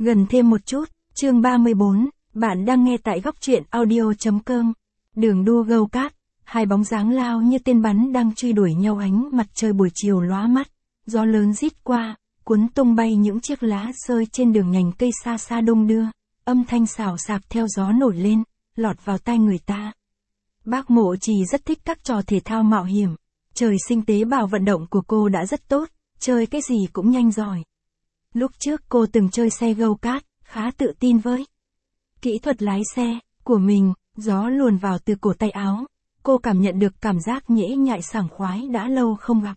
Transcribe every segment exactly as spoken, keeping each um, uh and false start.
Gần thêm một chút, chương ba mươi bốn, bạn đang nghe tại góc truyện audio.com. Đường đua go-kart, hai bóng dáng lao như tên bắn đang truy đuổi nhau, ánh mặt trời buổi chiều lóa mắt, gió lớn rít qua, cuốn tung bay những chiếc lá rơi trên đường, nhành cây xa xa đung đưa, âm thanh xào xạc theo gió nổi lên, lọt vào tai người ta. Bác Mộ Trì rất thích các trò thể thao mạo hiểm, trời sinh tế bào vận động của cô đã rất tốt, chơi cái gì cũng nhanh giỏi. Lúc trước cô từng chơi xe go-kart, khá tự tin với kỹ thuật lái xe của mình, gió luồn vào từ cổ tay áo. Cô cảm nhận được cảm giác nhễ nhại sảng khoái đã lâu không gặp.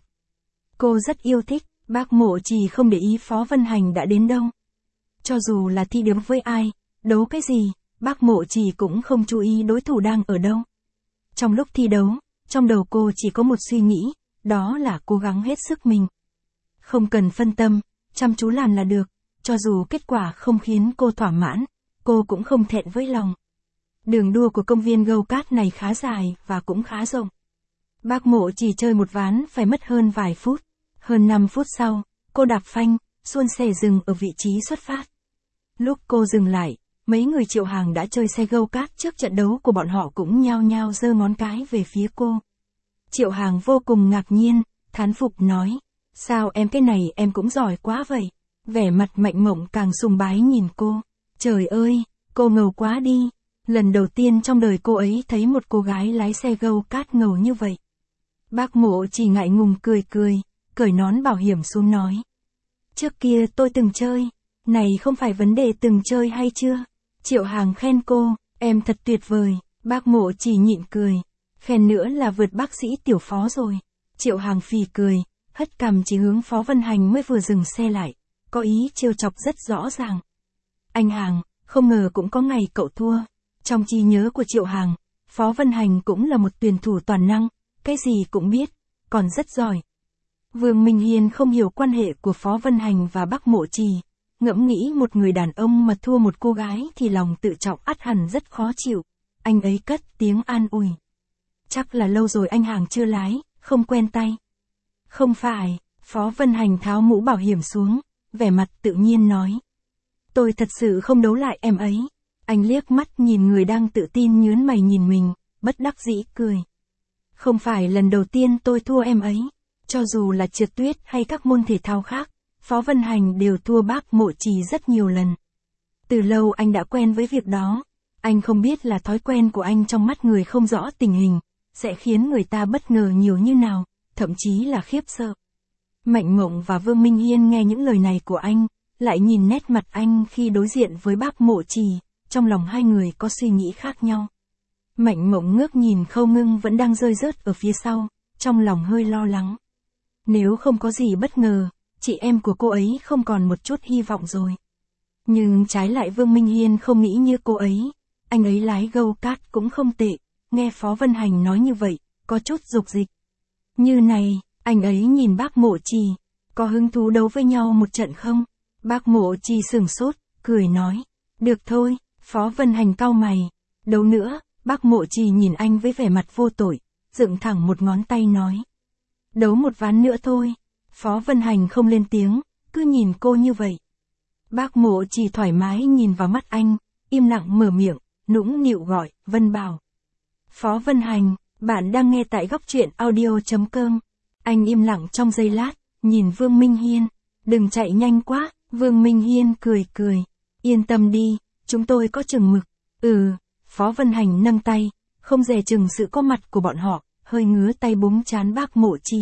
Cô rất yêu thích, bác Mộ Trì không để ý Phó Vân Hành đã đến đâu. Cho dù là thi đấu với ai, đấu cái gì, bác Mộ Trì cũng không chú ý đối thủ đang ở đâu. Trong lúc thi đấu, trong đầu cô chỉ có một suy nghĩ, đó là cố gắng hết sức mình. Không cần phân tâm, chăm chú làm là được, cho dù kết quả không khiến cô thỏa mãn, cô cũng không thẹn với lòng. Đường đua của công viên go-kart này khá dài và cũng khá rộng. Bác Mộ Trì chơi một ván phải mất hơn vài phút. Hơn năm phút sau, cô đạp phanh, xuôn xe dừng ở vị trí xuất phát. Lúc cô dừng lại, mấy người Triệu Hàng đã chơi xe go-kart trước trận đấu của bọn họ cũng nhao nhao giơ ngón cái về phía cô. Triệu Hàng vô cùng ngạc nhiên, thán phục nói, sao em cái này em cũng giỏi quá vậy. Vẻ mặt Mạnh Mộng càng sùng bái nhìn cô. Trời ơi, cô ngầu quá đi. Lần đầu tiên trong đời cô ấy thấy một cô gái lái xe go-kart ngầu như vậy. Bác Mộ chỉ ngại ngùng cười cười, cởi nón bảo hiểm xuống nói. Trước kia tôi từng chơi, này không phải vấn đề từng chơi hay chưa. Triệu Hàng khen cô, em thật tuyệt vời. Bác Mộ chỉ nhịn cười, khen nữa là vượt bác sĩ Tiểu Phó rồi. Triệu Hàng phì cười, hất cằm chỉ hướng Phó Vân Hành mới vừa dừng xe lại, có ý trêu chọc rất rõ ràng. Anh Hàng, không ngờ cũng có ngày cậu thua. Trong trí nhớ của Triệu Hàng, Phó Vân Hành cũng là một tuyển thủ toàn năng, cái gì cũng biết, còn rất giỏi. Vương Minh Hiên không hiểu quan hệ của Phó Vân Hành và bác Mộ Trì, ngẫm nghĩ một người đàn ông mà thua một cô gái thì lòng tự trọng ắt hẳn rất khó chịu. Anh ấy cất tiếng an ủi. Chắc là lâu rồi anh Hàng chưa lái, không quen tay. Không phải, Phó Vân Hành tháo mũ bảo hiểm xuống, vẻ mặt tự nhiên nói. Tôi thật sự không đấu lại em ấy. Anh liếc mắt nhìn người đang tự tin nhướng mày nhìn mình, bất đắc dĩ cười. Không phải lần đầu tiên tôi thua em ấy. Cho dù là trượt tuyết hay các môn thể thao khác, Phó Vân Hành đều thua bác Mộ Trì rất nhiều lần. Từ lâu anh đã quen với việc đó. Anh không biết là thói quen của anh trong mắt người không rõ tình hình, sẽ khiến người ta bất ngờ nhiều như nào, thậm chí là khiếp sợ. Mạnh Mộng và Vương Minh Hiên nghe những lời này của anh, lại nhìn nét mặt anh khi đối diện với bác Mộ Trì, trong lòng hai người có suy nghĩ khác nhau. Mạnh Mộng ngước nhìn Khâu Ngưng vẫn đang rơi rớt ở phía sau, trong lòng hơi lo lắng. Nếu không có gì bất ngờ, chị em của cô ấy không còn một chút hy vọng rồi. Nhưng trái lại Vương Minh Hiên không nghĩ như cô ấy, anh ấy lái go-kart cũng không tệ, nghe Phó Vân Hành nói như vậy, có chút dục dịch. Như này, anh ấy nhìn bác Mộ Trì, có hứng thú đấu với nhau một trận không? Bác Mộ Trì sửng sốt, cười nói, được thôi. Phó Vân Hành cau mày, đấu nữa. Bác Mộ Trì nhìn anh với vẻ mặt vô tội, dựng thẳng một ngón tay nói. Đấu một ván nữa thôi. Phó Vân Hành không lên tiếng, cứ nhìn cô như vậy. Bác Mộ Trì thoải mái nhìn vào mắt anh, im lặng mở miệng, nũng nịu gọi, Vân Bảo. Phó Vân Hành, bạn đang nghe tại góc truyện audio.com. Anh im lặng trong giây lát, nhìn Vương Minh Hiên. Đừng chạy nhanh quá. Vương Minh Hiên cười cười. Yên tâm đi, chúng tôi có chừng mực. Ừ. Phó Vân Hành nâng tay, không dè chừng sự có mặt của bọn họ, hơi ngứa tay búng trán bác Mộ Trì.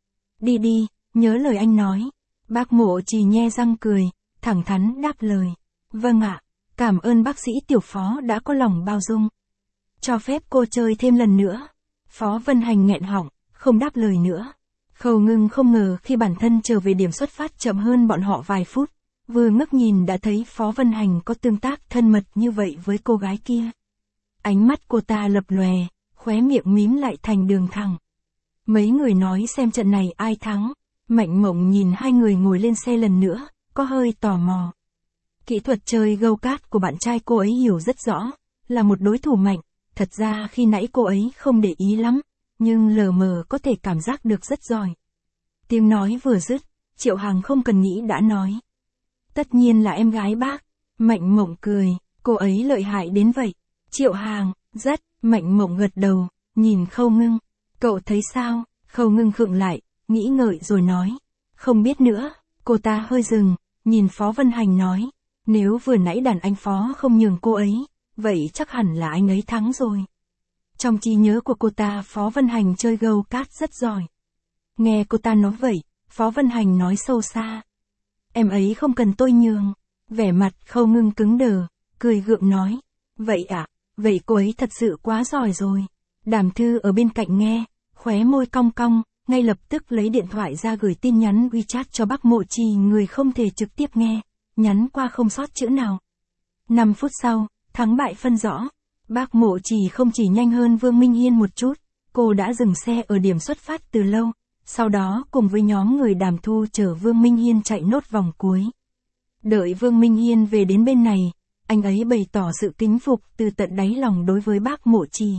Đi đi, nhớ lời anh nói. Bác Mộ Trì nhe răng cười, thẳng thắn đáp lời. Vâng ạ, cảm ơn bác sĩ Tiểu Phó đã có lòng bao dung. Cho phép cô chơi thêm lần nữa. Phó Vân Hành nghẹn họng, không đáp lời nữa. Khâu Ngưng không ngờ khi bản thân trở về điểm xuất phát chậm hơn bọn họ vài phút, vừa ngước nhìn đã thấy Phó Vân Hành có tương tác thân mật như vậy với cô gái kia. Ánh mắt cô ta lập lòe, khóe miệng mím lại thành đường thẳng. Mấy người nói xem trận này ai thắng. Mạnh Mộng nhìn hai người ngồi lên xe lần nữa, có hơi tò mò. Kỹ thuật chơi go-kart của bạn trai cô ấy hiểu rất rõ, là một đối thủ mạnh. Thật ra khi nãy cô ấy không để ý lắm, nhưng lờ mờ có thể cảm giác được rất giỏi. Tiếng nói vừa dứt, Triệu Hàng không cần nghĩ đã nói. Tất nhiên là em gái bác, Mạnh Mộng cười, cô ấy lợi hại đến vậy. Triệu Hàng, rất, Mạnh Mộng gật đầu, nhìn Khâu Ngưng. Cậu thấy sao? Khâu Ngưng khựng lại, nghĩ ngợi rồi nói. Không biết nữa, cô ta hơi dừng, nhìn Phó Vân Hành nói. Nếu vừa nãy đàn anh Phó không nhường cô ấy, vậy chắc hẳn là anh ấy thắng rồi. Trong trí nhớ của cô ta Phó Vân Hành chơi gâu cát rất giỏi. Nghe cô ta nói vậy, Phó Vân Hành nói sâu xa. Em ấy không cần tôi nhường. Vẻ mặt Khâu Ngưng cứng đờ, cười gượng nói. Vậy à, vậy cô ấy thật sự quá giỏi rồi. Đàm Thư ở bên cạnh nghe, khóe môi cong cong, ngay lập tức lấy điện thoại ra gửi tin nhắn WeChat cho bác Mộ Trì, người không thể trực tiếp nghe, nhắn qua không sót chữ nào. năm phút sau, thắng bại phân rõ. Bác Mộ Trì không chỉ nhanh hơn Vương Minh Hiên một chút, cô đã dừng xe ở điểm xuất phát từ lâu, sau đó cùng với nhóm người Đàm Thu chở Vương Minh Hiên chạy nốt vòng cuối. Đợi Vương Minh Hiên về đến bên này, anh ấy bày tỏ sự kính phục từ tận đáy lòng đối với bác Mộ Trì.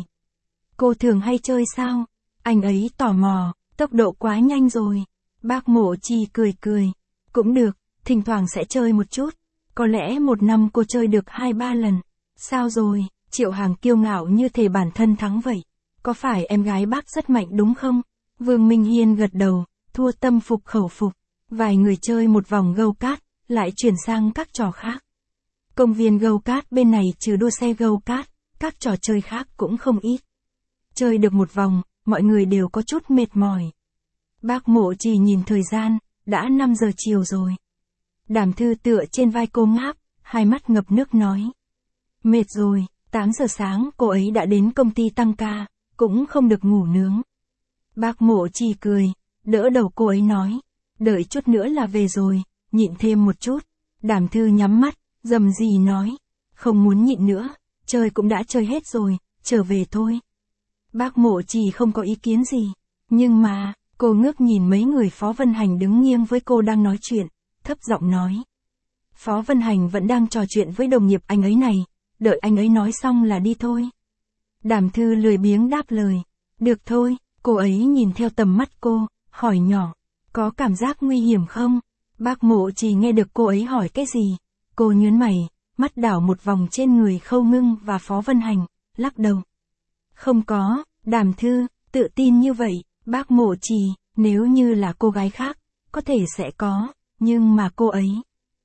Cô thường hay chơi sao? Anh ấy tò mò, tốc độ quá nhanh rồi. Bác Mộ Trì cười cười. Cũng được, thỉnh thoảng sẽ chơi một chút. Có lẽ một năm cô chơi được hai ba lần. Sao rồi? Triệu Hàng kiêu ngạo như thể bản thân thắng vậy. Có phải em gái bác rất mạnh đúng không? Vương Minh Hiên gật đầu, thua tâm phục khẩu phục. Vài người chơi một vòng gâu cát, lại chuyển sang các trò khác. Công viên gâu cát bên này trừ đua xe gâu cát, các trò chơi khác cũng không ít. Chơi được một vòng, mọi người đều có chút mệt mỏi. Bác Mộ Trì nhìn thời gian, đã năm giờ chiều rồi. Đàm Thư tựa trên vai cô ngáp, hai mắt ngập nước nói. Mệt rồi, tám giờ sáng cô ấy đã đến công ty tăng ca, cũng không được ngủ nướng. Bác Mộ Trì cười, đỡ đầu cô ấy nói. Đợi chút nữa là về rồi, nhịn thêm một chút. Đàm Thư nhắm mắt, rầm rì nói. Không muốn nhịn nữa, chơi cũng đã chơi hết rồi, trở về thôi. Bác Mộ Trì không có ý kiến gì. Nhưng mà, cô ngước nhìn mấy người Phó Vân Hành đứng nghiêng với cô đang nói chuyện, thấp giọng nói. Phó Vân Hành vẫn đang trò chuyện với đồng nghiệp anh ấy này, đợi anh ấy nói xong là đi thôi. Đàm Thư lười biếng đáp lời. Được thôi, cô ấy nhìn theo tầm mắt cô, hỏi nhỏ. Có cảm giác nguy hiểm không? Bác Mộ Trì nghe được cô ấy hỏi cái gì. Cô nhớn mày, mắt đảo một vòng trên người Khâu Ngưng và Phó Vân Hành, lắc đầu. Không có, Đàm Thư, tự tin như vậy, bác Mộ Trì, nếu như là cô gái khác, có thể sẽ có, nhưng mà cô ấy.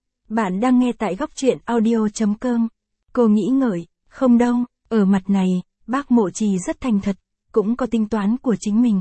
Bạn đang nghe tại góc truyện audio chấm com. Cô nghĩ ngợi, không đâu, ở mặt này, bác Mộ Trì rất thành thật, cũng có tính toán của chính mình.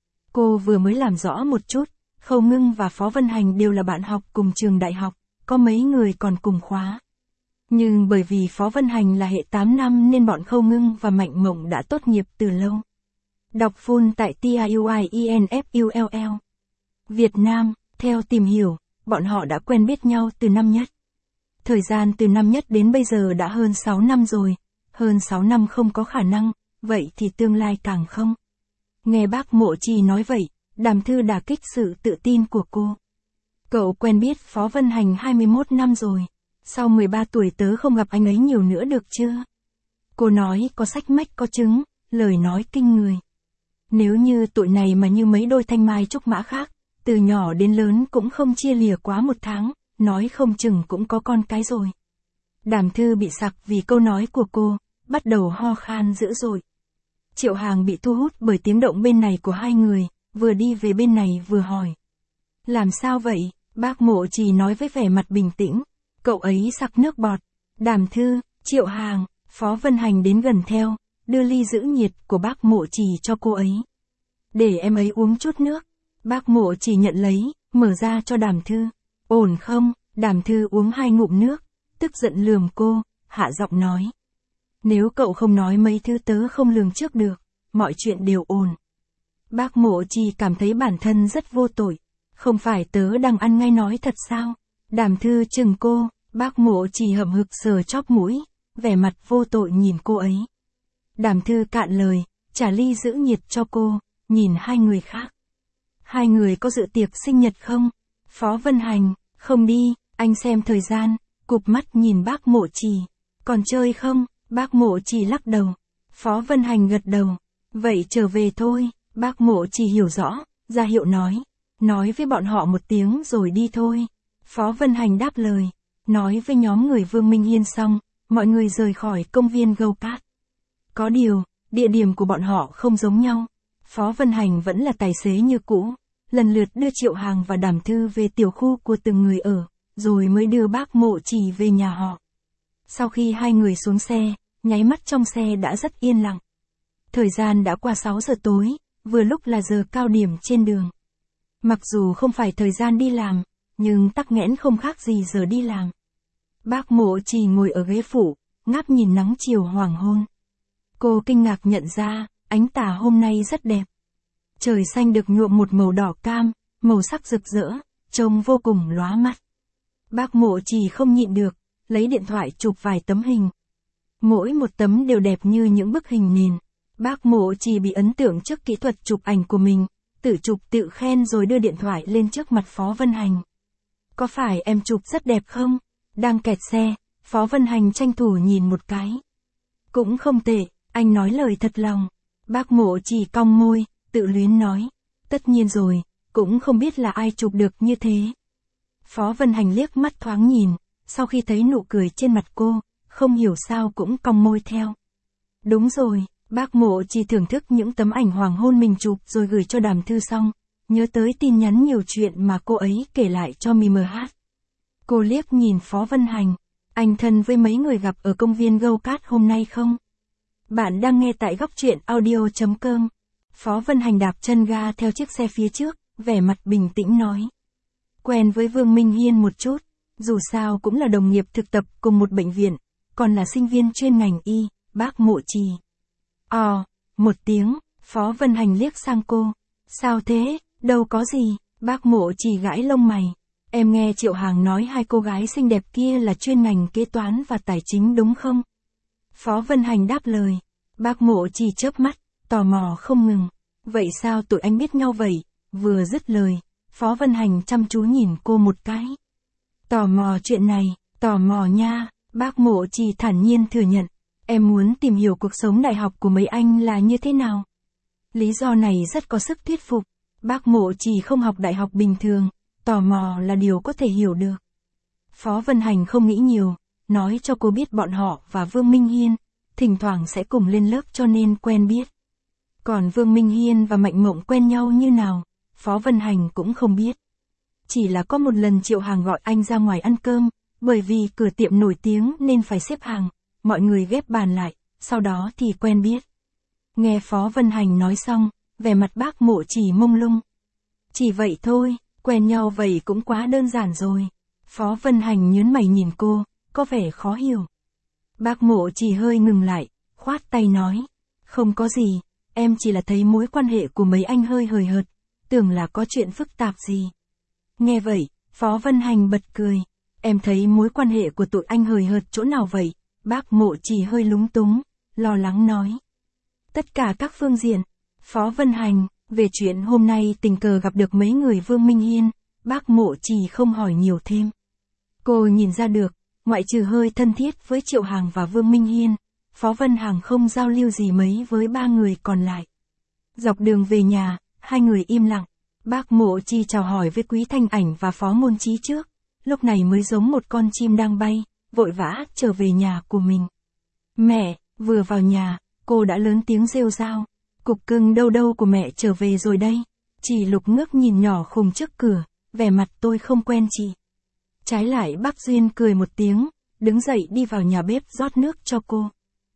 Cô vừa mới làm rõ một chút, Khâu Ngưng và Phó Vân Hành đều là bạn học cùng trường đại học, có mấy người còn cùng khóa. Nhưng bởi vì Phó Vân Hành là hệ tám năm nên bọn Khâu Ngưng và Mạnh Mộng đã tốt nghiệp từ lâu. Đọc full tại T I U I E N F U L L. Việt Nam, theo tìm hiểu, bọn họ đã quen biết nhau từ năm nhất. Thời gian từ năm nhất đến bây giờ đã hơn sáu năm rồi, hơn sáu năm không có khả năng, vậy thì tương lai càng không. Nghe bác Mộ Trì nói vậy, Đàm Thư đả kích sự tự tin của cô. Cậu quen biết Phó Vân Hành hai mươi mốt năm rồi, sau mười ba tuổi tớ không gặp anh ấy nhiều nữa được chưa? Cô nói có sách mách có chứng, lời nói kinh người. Nếu như tuổi này mà như mấy đôi thanh mai trúc mã khác, từ nhỏ đến lớn cũng không chia lìa quá một tháng, nói không chừng cũng có con cái rồi. Đàm Thư bị sặc vì câu nói của cô, bắt đầu ho khan dữ dội. Triệu Hàng bị thu hút bởi tiếng động bên này của hai người, vừa đi về bên này vừa hỏi. Làm sao vậy? Bác Mộ Trì nói với vẻ mặt bình tĩnh. Cậu ấy sặc nước bọt. Đàm Thư, Triệu Hàng, Phó Vân Hành đến gần theo, đưa ly giữ nhiệt của bác Mộ Trì cho cô ấy. Để em ấy uống chút nước. Bác Mộ Trì nhận lấy, mở ra cho Đàm Thư. Ổn không? Đàm Thư uống hai ngụm nước, tức giận lườm cô, hạ giọng nói. Nếu cậu không nói mấy thứ tớ không lường trước được, mọi chuyện đều ổn. Bác Mộ Trì cảm thấy bản thân rất vô tội. Không phải tớ đang ăn ngay nói thật sao? Đàm Thư chừng cô, bác Mộ Trì hậm hực sờ chóp mũi, vẻ mặt vô tội nhìn cô ấy. Đàm Thư cạn lời, trả ly giữ nhiệt cho cô, nhìn hai người khác. Hai người có dự tiệc sinh nhật không? Phó Vân Hành, không đi, anh xem thời gian, cụp mắt nhìn bác Mộ Trì. Còn chơi không? Bác Mộ Trì lắc đầu. Phó Vân Hành gật đầu. Vậy trở về thôi, bác Mộ Trì hiểu rõ, ra hiệu nói. Nói với bọn họ một tiếng rồi đi thôi. Phó Vân Hành đáp lời. nói với nhóm người Vương Minh Hiên xong, mọi người rời khỏi công viên Gâu Cát. Có điều, địa điểm của bọn họ không giống nhau. Phó Vân Hành vẫn là tài xế như cũ, lần lượt đưa Triệu Hàng và Đàm Thư về tiểu khu của từng người ở, rồi mới đưa bác Mộ Trì về nhà họ. Sau khi hai người xuống xe, nháy mắt trong xe đã rất yên lặng. Thời gian đã qua sáu giờ tối, vừa lúc là giờ cao điểm trên đường. Mặc dù không phải thời gian đi làm, nhưng tắc nghẽn không khác gì giờ đi làm. Bác Mộ Trì ngồi ở ghế phụ, ngáp nhìn nắng chiều hoàng hôn. Cô kinh ngạc nhận ra, ánh tà hôm nay rất đẹp. Trời xanh được nhuộm một màu đỏ cam, màu sắc rực rỡ, trông vô cùng lóa mắt. Bác Mộ Trì không nhịn được, lấy điện thoại chụp vài tấm hình. Mỗi một tấm đều đẹp như những bức hình nền. Bác Mộ Trì bị ấn tượng trước kỹ thuật chụp ảnh của mình, tự chụp tự khen rồi đưa điện thoại lên trước mặt Phó Vân Hành. Có phải em chụp rất đẹp không? Đang kẹt xe, Phó Vân Hành tranh thủ nhìn một cái. Cũng không tệ, anh nói lời thật lòng. Bác Mộ Trì cong môi, tự luyến nói. Tất nhiên rồi, cũng không biết là ai chụp được như thế. Phó Vân Hành liếc mắt thoáng nhìn, sau khi thấy nụ cười trên mặt cô, không hiểu sao cũng cong môi theo. Đúng rồi, bác Mộ Trì thưởng thức những tấm ảnh hoàng hôn mình chụp rồi gửi cho Đàm Thư xong, nhớ tới tin nhắn nhiều chuyện mà cô ấy kể lại cho em hát. Cô liếc nhìn Phó Vân Hành, anh thân với mấy người gặp ở công viên Gâu Cát hôm nay không? Bạn đang nghe tại góc truyện audio chấm com. Phó Vân Hành đạp chân ga theo chiếc xe phía trước, vẻ mặt bình tĩnh nói. Quen với Vương Minh Hiên một chút, dù sao cũng là đồng nghiệp thực tập cùng một bệnh viện, còn là sinh viên chuyên ngành y, bác Mộ Trì. Ồ, một tiếng, Phó Vân Hành liếc sang cô. Sao thế, đâu có gì, bác Mộ Trì gãi lông mày. Em nghe Triệu Hàng nói hai cô gái xinh đẹp kia là chuyên ngành kế toán và tài chính đúng không? Phó Vân Hành đáp lời. Bác Mộ Trì chớp mắt, tò mò không ngừng. Vậy sao tụi anh biết nhau vậy? Vừa dứt lời, Phó Vân Hành chăm chú nhìn cô một cái. Tò mò chuyện này, tò mò nha, bác Mộ Trì thản nhiên thừa nhận. Em muốn tìm hiểu cuộc sống đại học của mấy anh là như thế nào. Lý do này rất có sức thuyết phục. Bác Mộ Trì không học đại học bình thường, tò mò là điều có thể hiểu được. Phó Vân Hành không nghĩ nhiều, nói cho cô biết bọn họ và Vương Minh Hiên, thỉnh thoảng sẽ cùng lên lớp cho nên quen biết. Còn Vương Minh Hiên và Mạnh Mộng quen nhau như nào, Phó Vân Hành cũng không biết. Chỉ là có một lần Triệu Hàng gọi anh ra ngoài ăn cơm, bởi vì cửa tiệm nổi tiếng nên phải xếp hàng, mọi người ghép bàn lại, sau đó thì quen biết. Nghe Phó Vân Hành nói xong, vẻ mặt bác Mộ Trì mông lung. Chỉ vậy thôi, quen nhau vậy cũng quá đơn giản rồi. Phó Vân Hành nhớn mày nhìn cô, có vẻ khó hiểu. Bác Mộ Trì hơi ngừng lại, khoát tay nói. Không có gì, em chỉ là thấy mối quan hệ của mấy anh hơi hời hợt, tưởng là có chuyện phức tạp gì. Nghe vậy, Phó Vân Hành bật cười. Em thấy mối quan hệ của tụi anh hời hợt chỗ nào vậy? Bác Mộ Trì hơi lúng túng, lo lắng nói. Tất cả các phương diện. Phó Vân Hành, về chuyện hôm nay tình cờ gặp được mấy người Vương Minh Hiên, bác Mộ Trì không hỏi nhiều thêm. Cô nhìn ra được, ngoại trừ hơi thân thiết với Triệu Hàng và Vương Minh Hiên, Phó Vân Hành không giao lưu gì mấy với ba người còn lại. Dọc đường về nhà, hai người im lặng. Bác Mộ Trì chào hỏi với Quý Thanh Ảnh và Phó Ngôn Trí trước, lúc này mới giống một con chim đang bay, vội vã trở về nhà của mình. Mẹ, vừa vào nhà, cô đã lớn tiếng rêu rao. Cục cưng đâu đâu của mẹ trở về rồi đây. Chị Lục ngước nhìn nhỏ khùng trước cửa, vẻ mặt tôi không quen chị. Trái lại bác Duyên cười một tiếng, đứng dậy đi vào nhà bếp rót nước cho cô.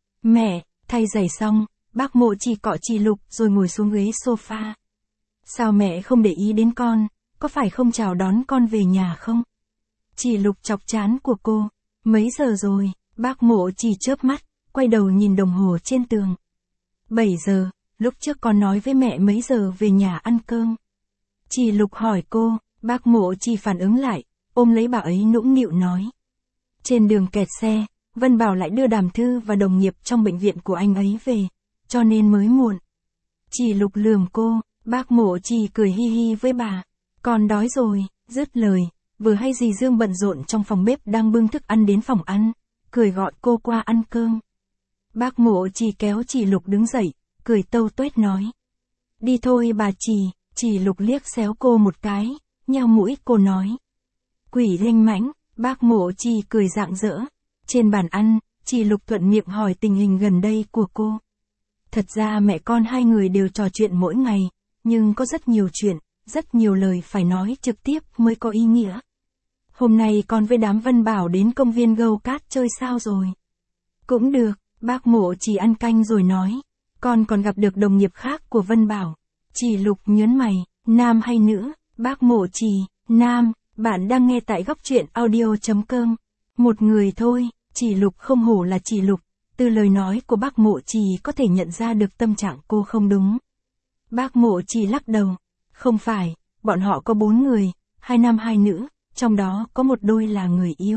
Mẹ, thay giày xong, bác Mộ Trì cọ chị Lục rồi ngồi xuống ghế sofa. Sao mẹ không để ý đến con, có phải không chào đón con về nhà không? Chị Lục chọc trán của cô. Mấy giờ rồi? Bác Mộ Trì chớp mắt, quay đầu nhìn đồng hồ trên tường. bảy giờ, lúc trước con nói với mẹ mấy giờ về nhà ăn cơm. Chị Lục hỏi cô, bác Mộ Trì phản ứng lại, ôm lấy bà ấy nũng nịu nói. Trên đường kẹt xe, Vân Bảo lại đưa Đàm Thư và đồng nghiệp trong bệnh viện của anh ấy về, cho nên mới muộn. Chị Lục lườm cô, bác Mộ Trì cười hi hi với bà. Con đói rồi, dứt lời, vừa hay dì Dương bận rộn trong phòng bếp đang bưng thức ăn đến phòng ăn, cười gọi cô qua ăn cơm. Bác Mộ Trì kéo chị Lục đứng dậy, cười tâu tuét nói. Đi thôi bà Trì, chị Lục liếc xéo cô một cái, nheo mũi cô nói. Quỷ lanh mãnh, Bác Mộ Trì cười rạng rỡ. Trên bàn ăn, chị Lục thuận miệng hỏi tình hình gần đây của cô. Thật ra mẹ con hai người đều trò chuyện mỗi ngày, nhưng có rất nhiều chuyện, rất nhiều lời phải nói trực tiếp mới có ý nghĩa. Hôm nay con với đám Vân Bảo đến công viên Gâu Cát chơi sao rồi? Cũng được, bác Mộ Trì ăn canh rồi nói. Con còn gặp được đồng nghiệp khác của Vân Bảo. Chị Lục nhớn mày, nam hay nữ? Bác Mộ Trì, nam. Bạn đang nghe tại góc truyện audio chấm com. Một người thôi, chị Lục không hổ là chị Lục. Từ lời nói của bác Mộ Trì có thể nhận ra được tâm trạng cô không đúng. Bác Mộ Trì lắc đầu. Không phải, bọn họ có bốn người, hai nam hai nữ, trong đó có một đôi là người yêu.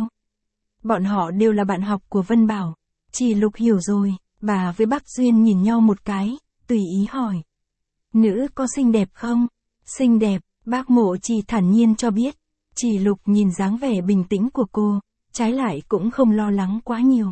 Bọn họ đều là bạn học của Vân Bảo. Chị Lục hiểu rồi, bà với bác Duyên nhìn nhau một cái, tùy ý hỏi. Nữ có xinh đẹp không? Xinh đẹp, bác Mộ Trì thản nhiên cho biết. Chị Lục nhìn dáng vẻ bình tĩnh của cô, trái lại cũng không lo lắng quá nhiều.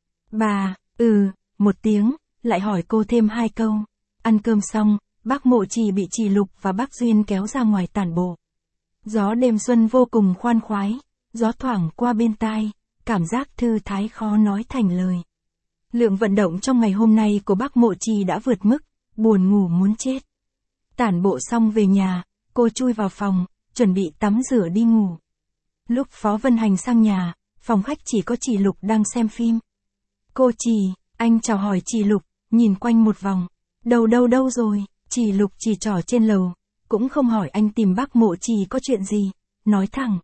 Bà, ừ, một tiếng, lại hỏi cô thêm hai câu. Ăn cơm xong, bác Mộ Trì bị chị Lục và bác Duyên kéo ra ngoài tản bộ. Gió đêm xuân vô cùng khoan khoái, gió thoảng qua bên tai, cảm giác thư thái khó nói thành lời. Lượng vận động trong ngày hôm nay của bác Mộ Trì đã vượt mức, buồn ngủ muốn chết. Tản bộ xong về nhà, cô chui vào phòng, chuẩn bị tắm rửa đi ngủ. Lúc Phó Vân Hành sang nhà, phòng khách chỉ có chị Lục đang xem phim. Cô Trì, anh chào hỏi chị Lục, nhìn quanh một vòng. Đâu đâu đâu rồi, chị Lục chỉ trỏ trên lầu, cũng không hỏi anh tìm bác Mộ Trì có chuyện gì, nói thẳng.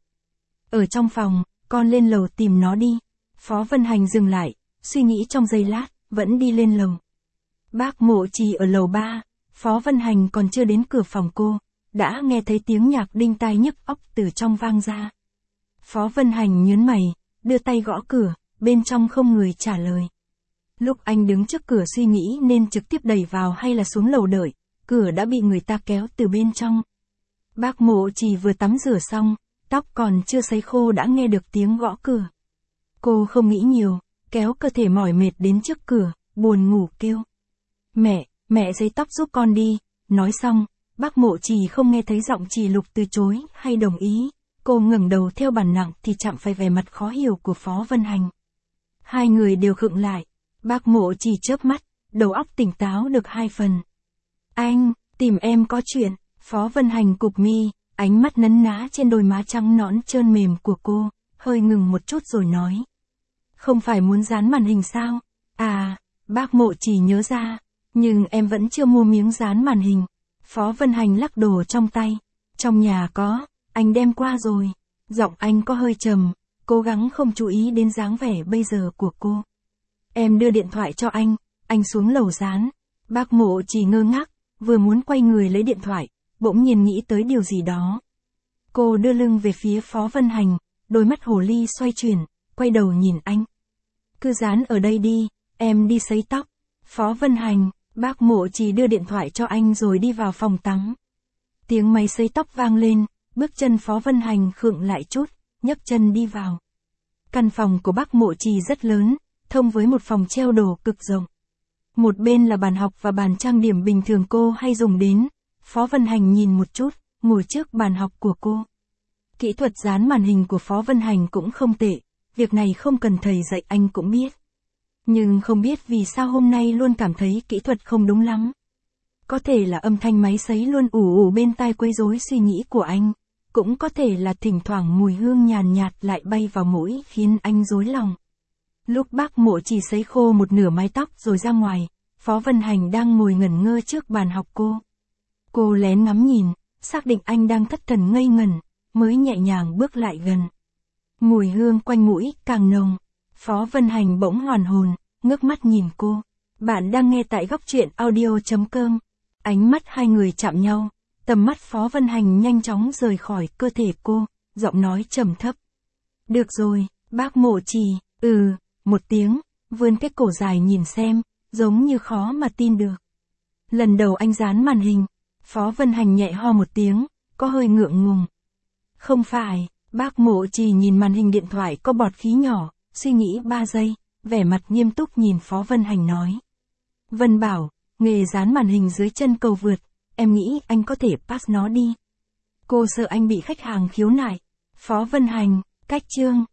Ở trong phòng, con lên lầu tìm nó đi. Phó Vân Hành dừng lại, suy nghĩ trong giây lát, vẫn đi lên lầu. Bác Mộ Trì ở lầu ba, Phó Vân Hành còn chưa đến cửa phòng cô, đã nghe thấy tiếng nhạc đinh tai nhức óc từ trong vang ra. Phó Vân Hành nhớn mày, đưa tay gõ cửa, bên trong không người trả lời. Lúc anh đứng trước cửa suy nghĩ nên trực tiếp đẩy vào hay là xuống lầu đợi, cửa đã bị người ta kéo từ bên trong. Bác Mộ Trì vừa tắm rửa xong, tóc còn chưa sấy khô đã nghe được tiếng gõ cửa. Cô không nghĩ nhiều, kéo cơ thể mỏi mệt đến trước cửa, buồn ngủ kêu. Mẹ, mẹ sấy tóc giúp con đi. Nói xong, bác Mộ Trì không nghe thấy giọng chị Lục từ chối hay đồng ý. Cô ngẩng đầu theo bản năng thì chạm phải vẻ mặt khó hiểu của Phó Vân Hành. Hai người đều khựng lại. Bác Mộ Trì chớp mắt, đầu óc tỉnh táo được hai phần. Anh, tìm em có chuyện. Phó Vân Hành cụp mi, ánh mắt nấn ná trên đôi má trắng nõn trơn mềm của cô, hơi ngừng một chút rồi nói. Không phải muốn dán màn hình sao? À, bác Mộ Trì nhớ ra, nhưng em vẫn chưa mua miếng dán màn hình. Phó Vân Hành lắc đồ trong tay. Trong nhà có, anh đem qua rồi. Giọng anh có hơi trầm, cố gắng không chú ý đến dáng vẻ bây giờ của cô. Em đưa điện thoại cho anh, anh xuống lầu dán. Bác Mộ Trì ngơ ngác, vừa muốn quay người lấy điện thoại, bỗng nhiên nghĩ tới điều gì đó. Cô đưa lưng về phía Phó Vân Hành, đôi mắt hồ ly xoay chuyển, quay đầu nhìn anh. Cứ dán ở đây đi, em đi sấy tóc. Phó Vân Hành, bác Mộ Trì đưa điện thoại cho anh rồi đi vào phòng tắm. Tiếng máy sấy tóc vang lên, bước chân Phó Vân Hành khựng lại chút, nhấc chân đi vào. Căn phòng của bác Mộ Trì rất lớn, thông với một phòng treo đồ cực rộng. Một bên là bàn học và bàn trang điểm bình thường cô hay dùng đến. Phó Vân Hành nhìn một chút, ngồi trước bàn học của cô. Kỹ thuật dán màn hình của Phó Vân Hành cũng không tệ, việc này không cần thầy dạy anh cũng biết. Nhưng không biết vì sao hôm nay luôn cảm thấy kỹ thuật không đúng lắm. Có thể là âm thanh máy sấy luôn ù ù bên tai quấy rối suy nghĩ của anh, cũng có thể là thỉnh thoảng mùi hương nhàn nhạt lại bay vào mũi khiến anh rối lòng. Lúc bác Mộ Trì sấy khô một nửa mái tóc rồi ra ngoài, Phó Vân Hành đang ngồi ngẩn ngơ trước bàn học cô. Cô lén ngắm nhìn, xác định anh đang thất thần ngây ngẩn, mới nhẹ nhàng bước lại gần. Mùi hương quanh mũi càng nồng. Phó Vân Hành bỗng hoàn hồn, ngước mắt nhìn cô. Bạn đang nghe tại góc truyện audio chấm com. Ánh mắt hai người chạm nhau, tầm mắt Phó Vân Hành nhanh chóng rời khỏi cơ thể cô, giọng nói trầm thấp. Được rồi, bác Mộ Trì, ừ, một tiếng, vươn cái cổ dài nhìn xem, giống như khó mà tin được. Lần đầu anh dán màn hình, Phó Vân Hành nhẹ ho một tiếng, có hơi ngượng ngùng. Không phải, bác Mộ Trì nhìn màn hình điện thoại có bọt khí nhỏ, suy nghĩ ba giây, vẻ mặt nghiêm túc nhìn Phó Vân Hành nói. Vân Bảo, nghề dán màn hình dưới chân cầu vượt, em nghĩ anh có thể pass nó đi. Cô sợ anh bị khách hàng khiếu nại. Phó Vân Hành, cách chương.